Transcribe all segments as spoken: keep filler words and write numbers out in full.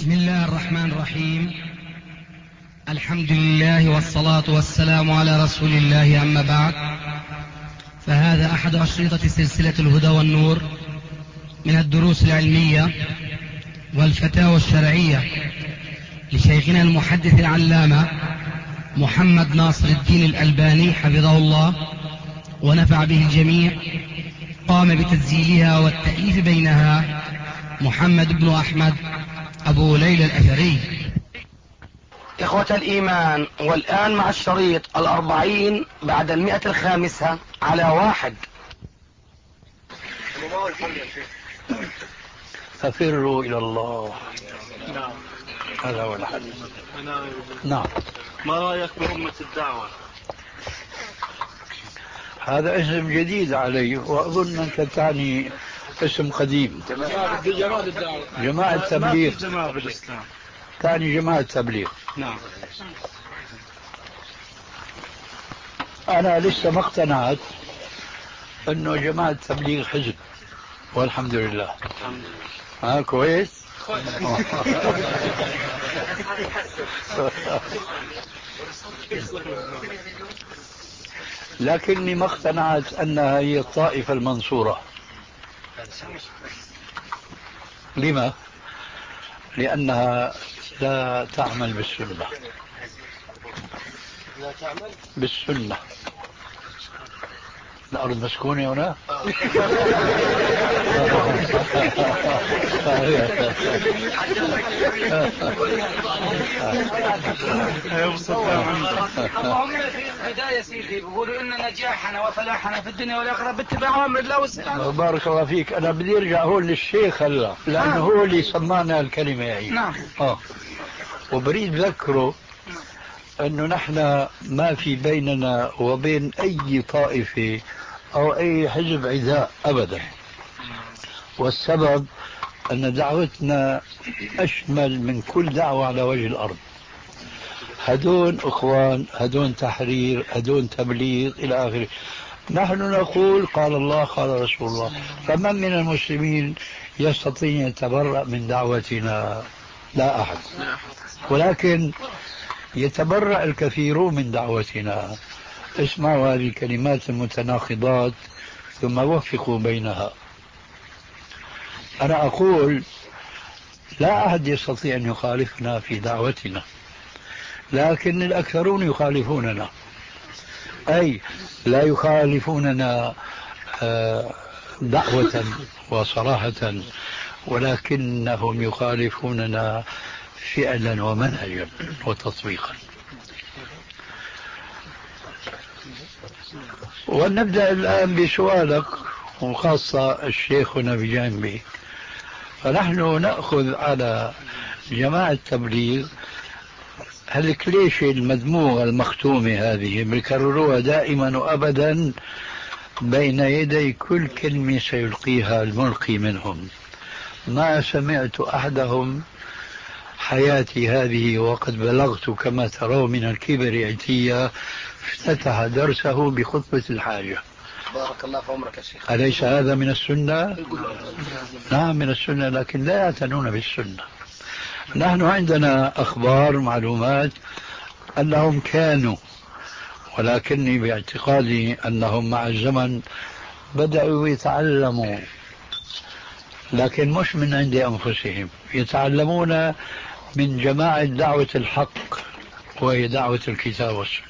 بسم الله الرحمن الرحيم. الحمد لله والصلاة والسلام على رسول الله، أما بعد، فهذا أحد أشرطة سلسلة الهدى والنور من الدروس العلمية والفتاوى الشرعية لشيخنا المحدث العلامة محمد ناصر الدين الألباني حفظه الله ونفع به الجميع. قام بتسجيلها والتأليف بينها محمد بن أحمد أبو ليلى الأثري. إخوة الإيمان، والآن مع الشريط الأربعين بعد المئة الخامسة على واحد. ففروا إلى الله. نعم، هذا هو الحديث. نعم. ما رأيك بأمة الدعوة؟ هذا اسم جديد علي، وأظن أنك تعني اسم قديم. جماعة الدعوة، جماعة تبليغ. جماعة بالإسلام. تعني جماعة تبليغ. نعم. أنا لسه ما اقتنعت أنه جماعة تبليغ حزب، والحمد لله. الحمد لله. ها كويس. لكني ما اقتنعت أنها هي الطائفة المنصورة. لما؟ لأنها لا تعمل بالسنة. لا تعمل بالسنة. الأرض مسكونة هنا. اللهم في البداية سيدي بيقولوا إن نجاحنا وفلاحنا في الدنيا والآخرة باتباع أمر الله والسلام. بارك الله فيك. أنا بدي أرجع هون للشيخ هلا، لأنه هو اللي سمعنا الكلمة هي. نعم. آه. وبريد ذكره أنه نحن ما في بيننا وبين أي طائفة أو أي حزب عداء أبدا، والسبب أن دعوتنا أشمل من كل دعوة على وجه الأرض. هدون أخوان، هدون تحرير، هدون تبليغ إلى آخره. نحن نقول قال الله قال رسول الله، فمن من المسلمين يستطيع أن يتبرأ من دعوتنا؟ لا أحد. ولكن يتبرأ الكثيرون من دعوتنا. اسمعوا هذه الكلمات المتناقضات ثم وفقوا بينها. أنا أقول لا أحد يستطيع أن يخالفنا في دعوتنا، لكن الأكثرون يخالفوننا، أي لا يخالفوننا دعوة وصراحة، ولكنهم يخالفوننا فعلا ومنهجا وتطبيقا. ونبدأ الآن بسؤالك، وخاصة الشيخنا بجانبي. فنحن نأخذ على جماعة التبليغ هالكليشة المدموغة المختومة هذه بيكرروها دائما وأبدا بين يدي كل كلمة سيلقيها الملقي منهم. ما سمعت أحدهم حياتي هذه وقد بلغت كما ترون من الكبر عتية افتتح درسه بخطبة الحاجة. بارك الله في عمرك يا شيخ. أليس هذا من السنة؟ نعم من السنة، لكن لا يعتنون بالسنة. نحن عندنا أخبار معلومات أنهم كانوا، ولكني باعتقادي أنهم مع الزمن بدأوا يتعلموا، لكن مش من عند أنفسهم، يتعلمون من جماعة دعوة الحق وهي دعوة الكتاب والسنة.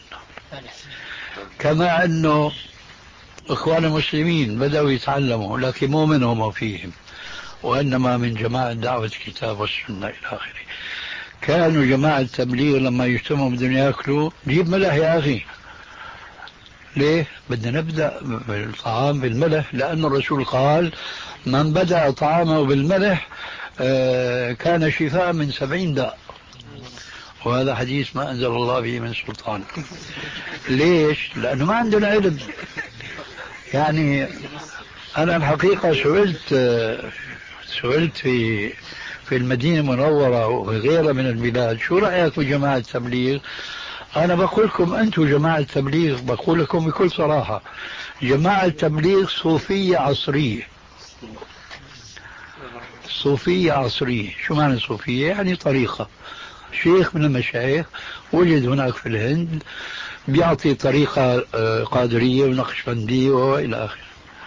كما أنه إخوان المسلمين بدأوا يتعلموا، لكن مو منهم وفيهم، وإنما من جماعة دعوة الكتاب والسنة إلى آخره. كانوا جماعة التبليغ لما يجتمعوا بدهم يأكلوا جيب ملح يا أخي. ليه؟ بدنا نبدأ بالطعام بالملح، لأن الرسول قال من بدأ طعامه بالملح كان شفاء من سبعين داء، وهذا حديث ما أنزل الله به من سلطان. ليش؟ لأنه ما عندنا علم. يعني أنا الحقيقة سئلت سئلت في في المدينة المنورة وغيرها من البلاد شو رأيك بجماعة التبليغ؟ أنا بقول لكم أنتم جماعة التبليغ، بقول لكم بكل صراحة جماعة التبليغ صوفية عصرية. صوفية عصرية. شو معنى صوفية؟ يعني طريقة، شيخ من المشايخ وجد هناك في الهند بيعطي طريقة قادرية ونقشبندية وإلى آخره.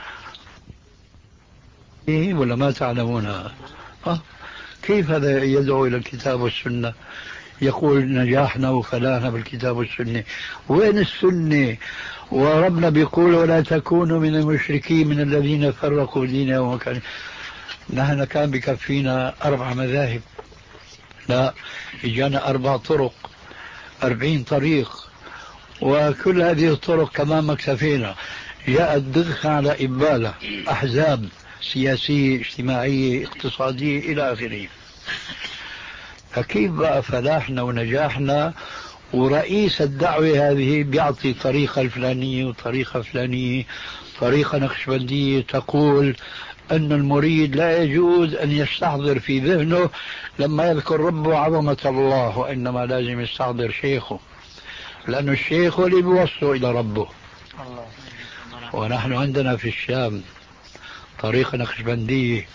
إيه ولا ما تعلمونها؟ أه؟ كيف هذا يدعو إلى الكتاب والسنة؟ يقول نجاحنا وفلاحنا بالكتاب والسنة. وين السنة؟ وربنا بيقول ولا تكونوا من المشركين من الذين فرقوا دينهم وكان. نحن كان بكفينا أربع مذاهب، لا إجانا أربع طرق، أربعين طريق، وكل هذه الطرق كمان ما اكتفينا، جاءت ضغط على إبالة أحزاب سياسية اجتماعية اقتصادية إلى آخره. فكيف بقى فلاحنا ونجاحنا ورئيس الدعوة هذه بيعطي طريقة الفلانية وطريقة فلانية، طريقة نقشبندية تقول أن المريد لا يجوز أن يستحضر في ذهنه لما يذكر ربه عظمة الله، وإنما لازم يستحضر شيخه، لأن الشيخ هو اللي بيوصله إلى ربه. ونحن عندنا في الشام طريقة نقشبندية،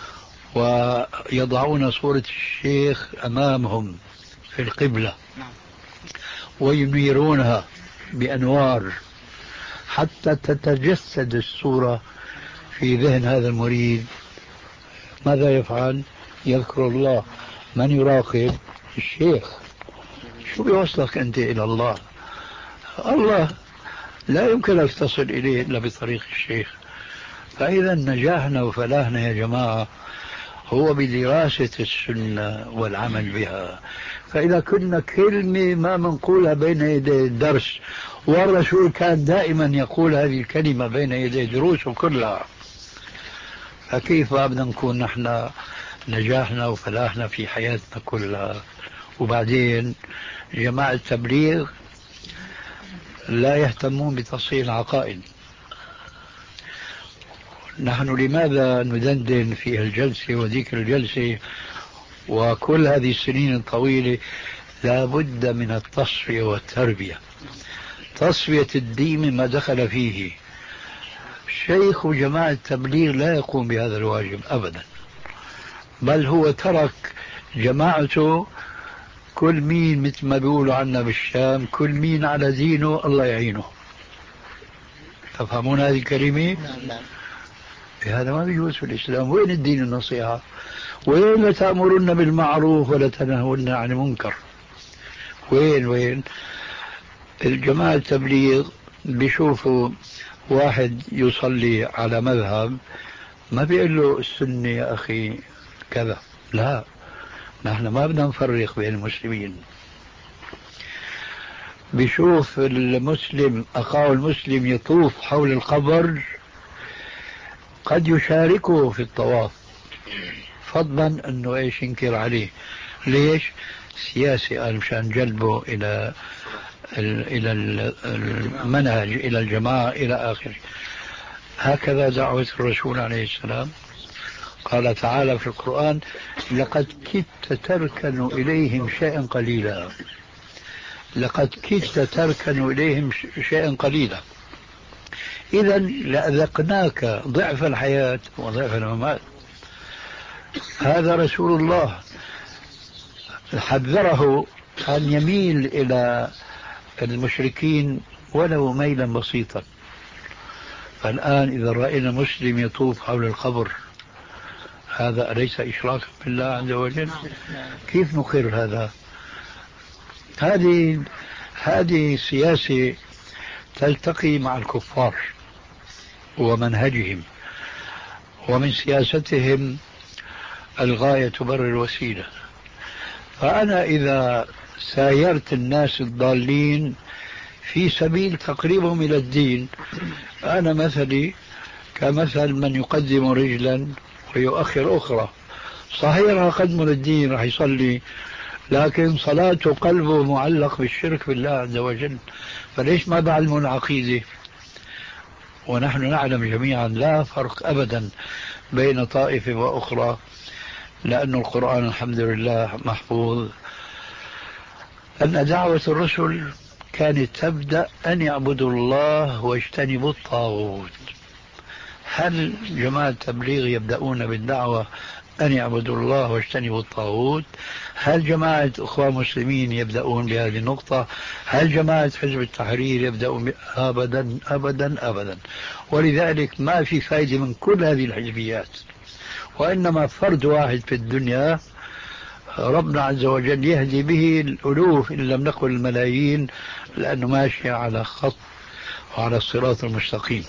ويضعون صورة الشيخ أمامهم في القبلة وينيرونها بأنوار حتى تتجسد الصورة في ذهن هذا المريد. ماذا يفعل؟ يذكر الله. من يراقب؟ الشيخ. شو بيوصلك أنت إلى الله؟ الله لا يمكن أن تصل إليه إلا بطريق الشيخ. فإذا نجاحنا وفلاحنا يا جماعة هو بدراسة السنة والعمل بها. فإذا كنا كلمة ما منقولها بين يدي الدرس، والرسول كان دائما يقول هذه الكلمة بين يدي دروسه كلها، فكيف بدنا نكون نحن نجاحنا وفلاحنا في حياتنا كلها؟ وبعدين جماعة التبليغ لا يهتمون بتصحيح العقائد. نحن لماذا ندندن في الجلسة وذيك الجلسة وكل هذه السنين الطويلة؟ لا بد من التصفية والتربية، تصفية الدين ما دخل فيه. شيخ جماعة التبليغ لا يقوم بهذا الواجب أبدا، بل هو ترك جماعته كل مين مثل ما بيقولوا عنا بالشام كل مين على دينه الله يعينه. تفهمون هذه الكلمة؟ هذا ما بيجوز في الإسلام. وين الدين النصيحة؟ وين لا تأمرن بالمعروف ولا تنهون عن المنكر؟ وين وين الجماعة التبليغ بيشوفوا واحد يصلي على مذهب ما بيقول له السنة يا أخي كذا، لا، نحن ما بدنا نفرق بين المسلمين. بيشوف المسلم أخاه المسلم يطوف حول القبر قد يشاركه في الطواف، فضلا أنه إيش ينكر عليه. ليش؟ سياسي، قال مشان جلبه إلى إلى المنهج، إلى الجماعة، إلى آخره. هكذا دعوة الرسول عليه السلام. قال تعالى في القرآن لقد كدت تركن إليهم شيئا قليلا، لقد كدت تركن إليهم شيئا قليلا. إذا لأذقناك ضعف الحياة وضعف الممات. هذا رسول الله حذره أن يميل إلى المشركين ولو ميلا بسيطا. فالآن إذا رأينا مسلم يطوف حول القبر هذا أليس إشراكا بالله عز وجل؟ كيف نقر هذا؟ هذه هذه سياسة تلتقي مع الكفار ومنهجهم، ومن سياستهم الغاية تبرر الوسيلة. فأنا إذا سايرت الناس الضالين في سبيل تقريبهم إلى الدين، أنا مثلي كمثل من يقدم رجلا ويؤخر أخرى. صحيح راح قدم للدين، راح يصلي، لكن صلاته قلبه معلق بالشرك بالله عز وجل. فليش ما بعلموا العقيدة؟ ونحن نعلم جميعا لا فرق أبدا بين طائفة وأخرى، لأن القرآن الحمد لله محفوظ. أن دعوة الرسل كانت تبدأ أن يعبدوا الله واجتنبوا الطاغوت. هل جماعة التبليغ يبدأون بالدعوة أن يعبدوا الله واجتنبوا الطاغوت. هل جماعة أخوان مسلمين يبدأون بهذه النقطة؟ هل جماعة حزب التحرير يبدأون؟ أبدا أبدا أبدا. ولذلك ما في فائدة من كل هذه الحزبيات، وإنما فرد واحد في الدنيا ربنا عز وجل يهدي به الألوف إن لم نقل الملايين، لأنه ماشي على خط وعلى الصراط المستقيم.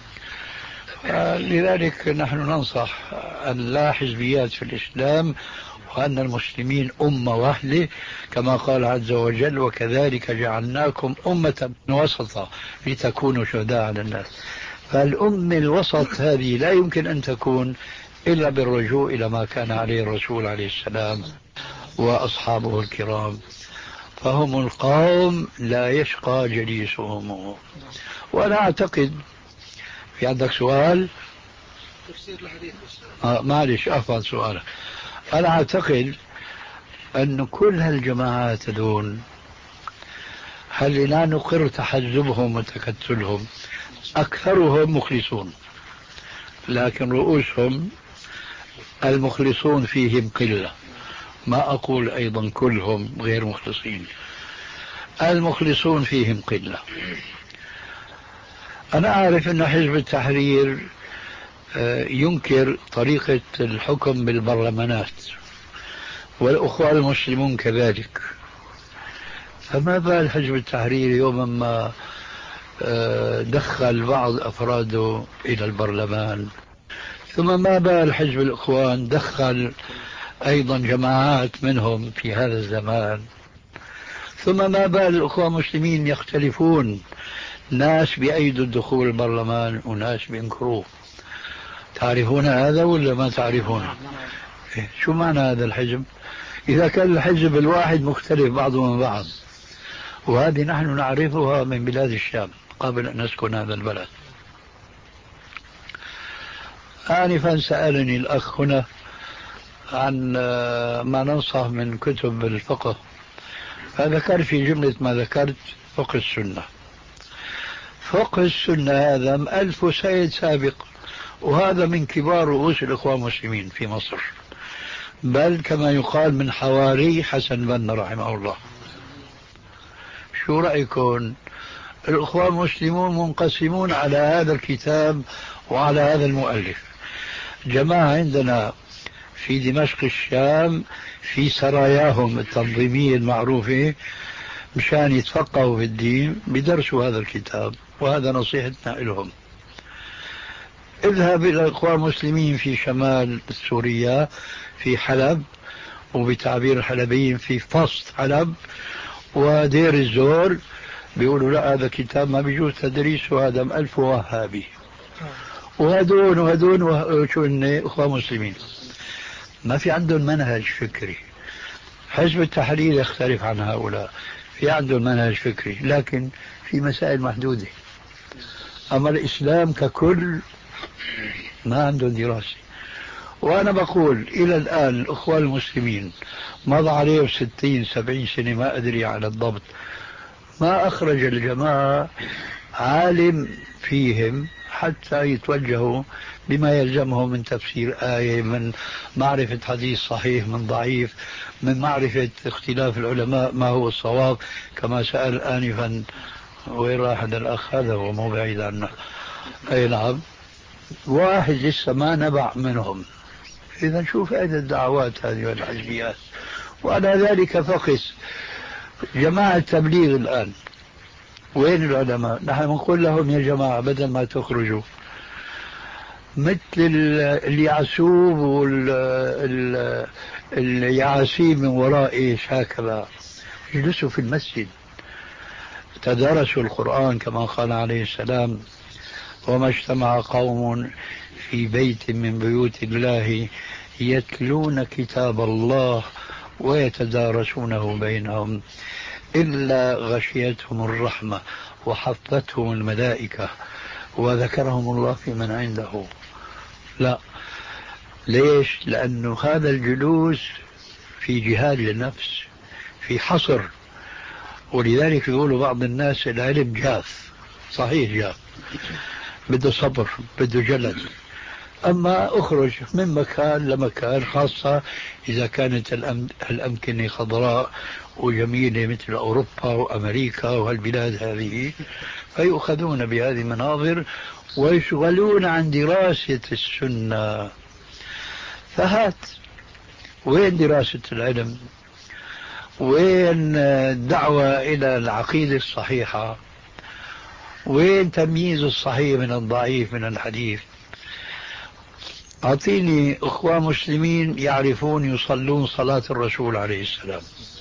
لذلك نحن ننصح أن لا حزبيات في الإسلام، وأن المسلمين أمة واحدة كما قال عز وجل: وكذلك جعلناكم أمة وسطا لتكونوا شهداء على الناس. فالأمة الوسط هذه لا يمكن أن تكون إلا بالرجوع إلى ما كان عليه الرسول عليه السلام وأصحابه الكرام، فهم القوم لا يشقى جليسهم. وأنا أعتقد في عندك سؤال؟ تفسير الحديث. آه معلش أفضل سؤالك. أنا أعتقد أن كل هالجماعات دون هل لا نقر تحزبهم وتكتلهم، أكثرهم مخلصون، لكن رؤوسهم المخلصون فيهم قلة. ما أقول أيضا كلهم غير مخلصين، المخلصون فيهم قلة. أنا أعرف أن حزب التحرير ينكر طريقة الحكم بالبرلمانات، والأخوة المسلمون كذلك. فما بال حزب التحرير يوما ما دخل بعض أفراده إلى البرلمان، ثم ما بال حزب الإخوان دخل أيضا جماعات منهم في هذا الزمان، ثم ما بال الأخوة المسلمين يختلفون، ناس بأيدوا الدخول البرلمان وناس بينكروه. تعرفون هذا ولا ما تعرفون؟ شو معنى هذا الحزب؟ إذا كان الحزب الواحد مختلف بعضه من بعض، وهذه نحن نعرفها من بلاد الشام قبل أن نسكن هذا البلد. آنفا سألني الأخ هنا عن ما ننصح من كتب الفقه، فذكر في جملة ما ذكرت فقه السنة. فقه السنة هذا ألف سيد سابق، وهذا من كبار رؤوس الإخوان المسلمين في مصر، بل كما يقال من حواري حسن بن رحمه الله. شو رأيكم؟ الإخوان المسلمون منقسمون على هذا الكتاب وعلى هذا المؤلف. جماعة عندنا في دمشق الشام في سراياهم التنظيمية المعروفة مشان يتفقهوا في الدين بدرسوا هذا الكتاب، وهذا نصيحتنا لهم. اذهب إلى الإخوان المسلمين في شمال سوريا في حلب، وبتعبير الحلبيين في فصد حلب ودير الزور، بيقولوا لا هذا كتاب ما بيجوز تدريسه، هذا ألف وهابي. وهدون وهدون وشو إني إخوان مسلمين ما في عندهم منهج فكري. حزب التحرير يختلف عن هؤلاء، في عندهم منهج فكري لكن في مسائل محدودة. أما الإسلام ككل ما عندهم دراسة. وأنا بقول إلى الآن الأخوان المسلمين مضى عليهم ستين سبعين سنة ما أدري على الضبط، ما أخرج الجماعة عالم فيهم حتى يتوجهوا بما يلزمهم من تفسير آية، من معرفة حديث صحيح من ضعيف، من معرفة اختلاف العلماء ما هو الصواب، كما سأل آنفا وين راح هذا الأخ، هذا هو مو بعيد عنه. أي نعم، واحد لسه ما نبع منهم. إذا شوف فائدة الدعوات هذه والحزبيات. وعلى ذلك فقس جماعة التبليغ الآن وين العلماء؟ نحن نقول لهم يا جماعة بدل ما تخرجوا مثل اليعسوب واليعاسيب من وراء إيش هكذا، اجلسوا في المسجد تدارسوا القرآن كما قال عليه السلام: وما اجتمع قوم في بيت من بيوت الله يتلون كتاب الله ويتدارسونه بينهم إلا غشيتهم الرحمة وحفتهم الملائكة وذكرهم الله في من عنده. لا، ليش؟ لأنه هذا الجلوس في جهاد للنفس، في حصر. ولذلك يقولوا بعض الناس العلم جاف، صحيح جاف، بده صبر، بده جلد. أما أخرج من مكان لمكان، خاصة إذا كانت الأمكنة خضراء وجميلة مثل أوروبا وأمريكا وهالبلاد هذه، فيؤخذون بهذه المناظر ويشغلون عن دراسة السنة. فهات، وين دراسة العلم؟ وين الدعوة إلى العقيدة الصحيحة؟ وين تمييز الصحيح من الضعيف من الحديث؟ أعطيني أخوة مسلمين يعرفون يصلون صلاة الرسول عليه السلام،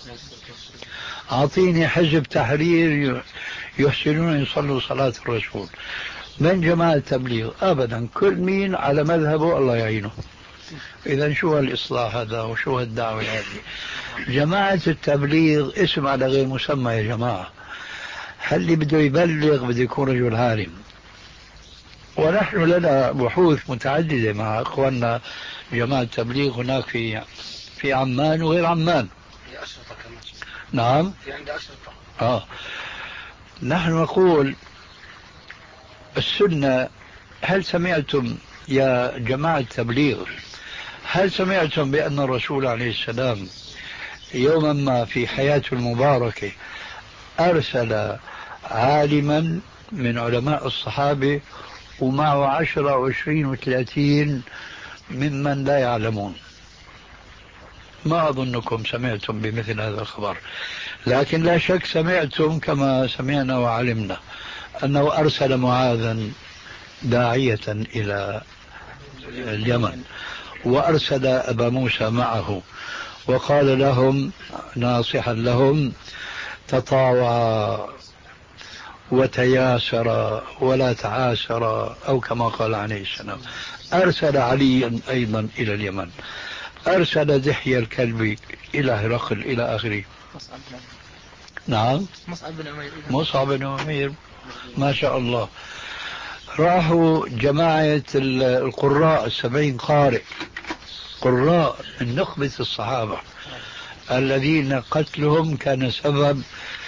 أعطيني حزب تحرير يحسنون يصلوا صلاة الرسول. من جماعة التبليغ أبدا، كل مين على مذهبه الله يعينه. إذا شو هالإصلاح هذا وشو هالدعوة هذه؟ جماعة التبليغ اسم على غير مسمى يا جماعة. هل اللي بده يبلغ بده يكون رجل عالم، ونحن لنا بحوث متعددة مع أخواننا جماعة التبليغ هناك في في عمان وغير عمان. في أشرطة كمان. نعم في عند أشرطة. آه. نحن نقول السنة. هل سمعتم يا جماعة التبليغ، هل سمعتم بأن الرسول عليه السلام يوما ما في حياته المباركة أرسل عالما من علماء الصحابة ومعه عشرة وعشرين وثلاثين ممن لا يعلمون؟ ما أظنكم سمعتم بمثل هذا الخبر، لكن لا شك سمعتم كما سمعنا وعلمنا أنه أرسل معاذا داعية إلى اليمن، وأرسل أبا موسى معه وقال لهم ناصحا لهم: تطاوعا وتياسرا ولا تعاسرا، أو كما قال عليه السلام. أرسل عليا أيضا إلى اليمن، أرسل دحية الكلب إلى هرقل إلى آخره. نعم، مصعب بن عمير. مصعب بن عمير ما شاء الله. راحوا جماعة القراء السبعين قارئ، قراء من نخبة الصحابة الذين قتلهم كان سبب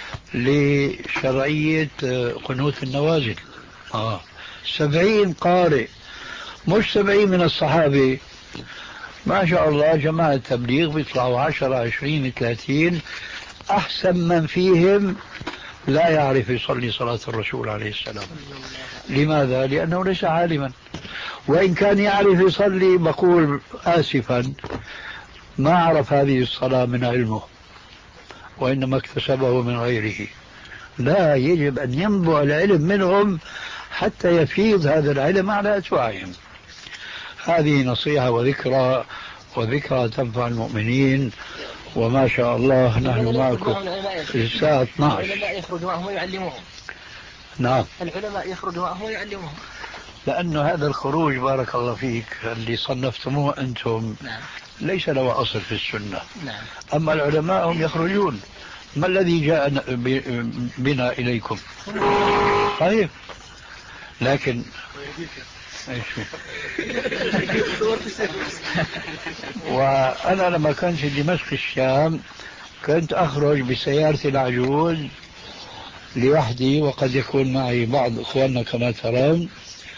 لشرعية قنوت النوازل. آه. سبعين قارئ، مش سبعين من الصحابة. ما شاء الله جماعة التبليغ بيطلعوا عشرة عشرين ثلاثين، أحسن من فيهم لا يعرف يصلي صلاة الرسول عليه السلام. لماذا؟ لأنه ليس عالما، وإن كان يعرف يصلي بقول آسفا ما عرف هذه الصلاة من علمه، وإنما اكتسبه من غيره. لا، يجب أن ينبع العلم منهم حتى يفيض هذا العلم على أتباعهم. هذه نصيحة وذكرى، وذكرى تنفع المؤمنين. وما شاء الله نحن معكم الساعة اثنعش. العلماء يخرجوا معهم ويعلموهم. نعم، العلماء يخرجوا معهم ويعلموهم، لأنه هذا الخروج بارك الله فيك اللي صنفتموه أنتم نعم. ليس له أصل في السنة. نعم. أما العلماء هم يخرجون. ما الذي جاء بنا إليكم؟ طيب، لكن وأنا لما كنت في دمشق الشام كنت أخرج بسيارتي العجوز لوحدي، وقد يكون معي بعض إخواننا كما ترون.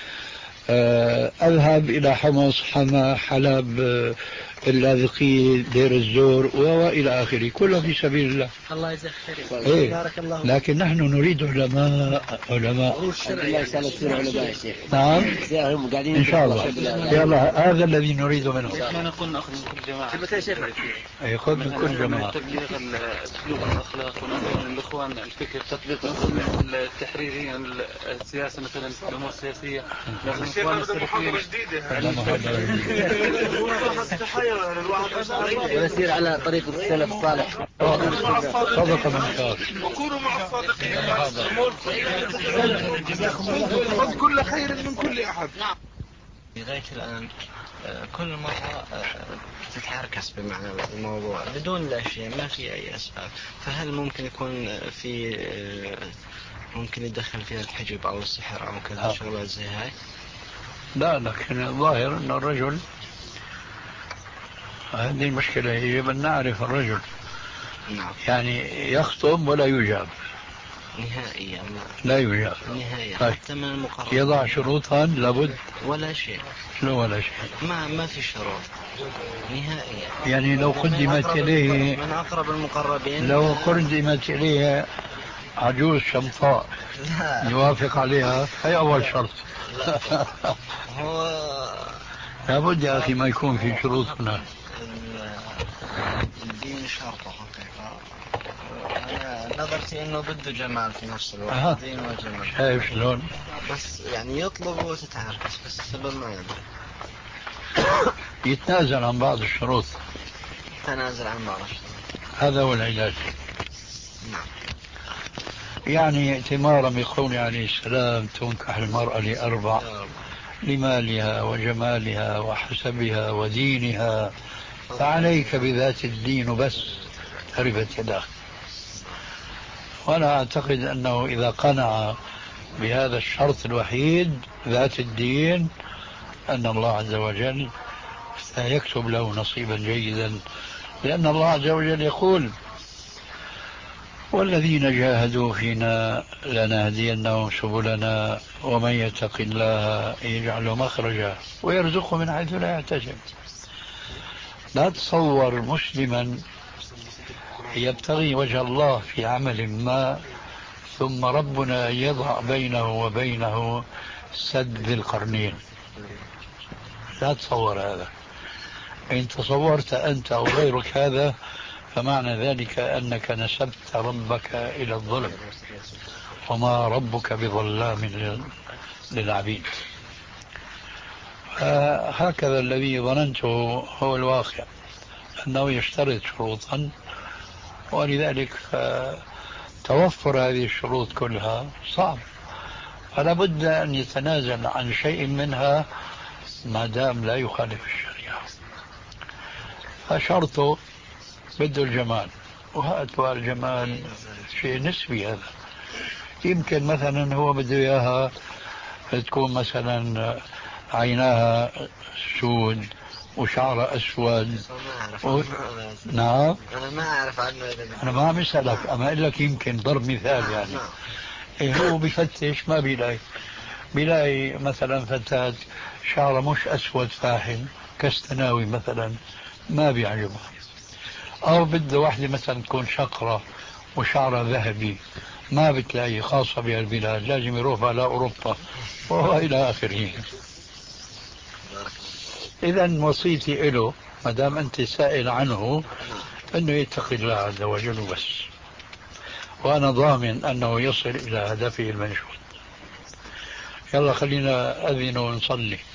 أذهب إلى حمص، حما، حلب، اللاذقية، دير الزور وإلى آخره، كله في سبيل الله. الله يجزاك خير. إيه. بارك الله. لكن نحن نريد علماء علماء نعم إن شاء الله. يلا، هذا الذي نريد منه. نحن نقول نأخذ من كل جماعة. أي خذ من كل جماعة. تبليغ السلوك والأخلاق، ونقول الإخوان الفكر، تطبيق التحريرية السياسة، مثلا الأمور السياسية. الإخوان السلفيين ونسير على طريق السلف الصالح. صدق من قال. وكونوا مع الصادقين. خذ كل خير من كل أحد. لغاية الآن كل مرة تتعركس بمعنى الموضوع بدون الأشياء، ما في أي أسباب. فهل ممكن يكون في ممكن يدخل فيها الحجب أو السحر أو كذا شغلات زي هاي؟ لا، لكن الظاهر أن الرجل، هذه المشكلة، يجب أن نعرف الرجل. نعم. يعني يخطب ولا يجاب، نهائيا لا يوجد نهائيا طيب. حتى من المقربين يضع شروطا لابد ولا شيء شنو ولا شيء ما ما في شروط نهائيا يعني لو قدمت إليه من أقرب المقربين لو قدمت إليه عجوز شمطاء لا. يوافق عليها هي أول شرط لا. هو لابد يا أخي ما يكون في شروط هنا الدين شرطه حقيقة. أنا نظرتي إنه بده جمال في نفس الوقت أه. دين وجمال شايف شلون بس يعني يطلب وتتعركس بس السبب ما يدري يتنازل عن بعض الشروط تنازل عن بعض الشروط هذا هو العلاج. نعم. يعني ائتمارا بقول عليه السلام تنكح المرأة لأربع لمالها وجمالها وحسبها ودينها فعليك بذات الدين بس تربت يداك. وأنا أعتقد أنه إذا قنع بهذا الشرط الوحيد ذات الدين أن الله عز وجل سيكتب له نصيبا جيدا لأن الله عز وجل يقول والذين جاهدوا فينا لنهدينهم سبلنا ومن يتق الله يجعل مخرجا ويرزقه من حيث لا يحتسب. لا تصور مسلما يبتغي وجه الله في عمل ما ثم ربنا يضع بينه وبينه سد ذي القرنين. لا تصور هذا. إن تصورت أنت أو غيرك هذا فمعنى ذلك أنك نسبت ربك إلى الظلم وما ربك بظلام للعبيد. هكذا الذي ظننته هو الواقع أنه يشترط شروطا ولذلك توفر هذه الشروط كلها صعب فلا بد أن يتنازل عن شيء منها ما دام لا يخالف الشريعة. فشرطه بده الجمال وهذا الجمال شيء نسبي. هذا يمكن مثلا هو بده إياها تكون مثلا عيناها سود وشعرها أسود و... نعم أنا ما أعرف عنه. أنا ما عم أسألك أما أقول لك يمكن ضرب مثال يعني إيه هو بفتش ما بيلاقي بيلاقي مثلا فتاة شعرها مش أسود فاحم كاستناوي مثلا ما بيعجبها أو بده واحدة مثلا تكون شقرة وشعرها ذهبي ما بتلاقي خاصة بهالبلاد لازم يروح على أوروبا وإلى آخره. إذن وصيتي له ما دام أنت سائل عنه أنه يتقي الله عز وجل بس وأنا ضامن أنه يصل إلى هدفه المنشود. يلا خلينا أذن ونصلي.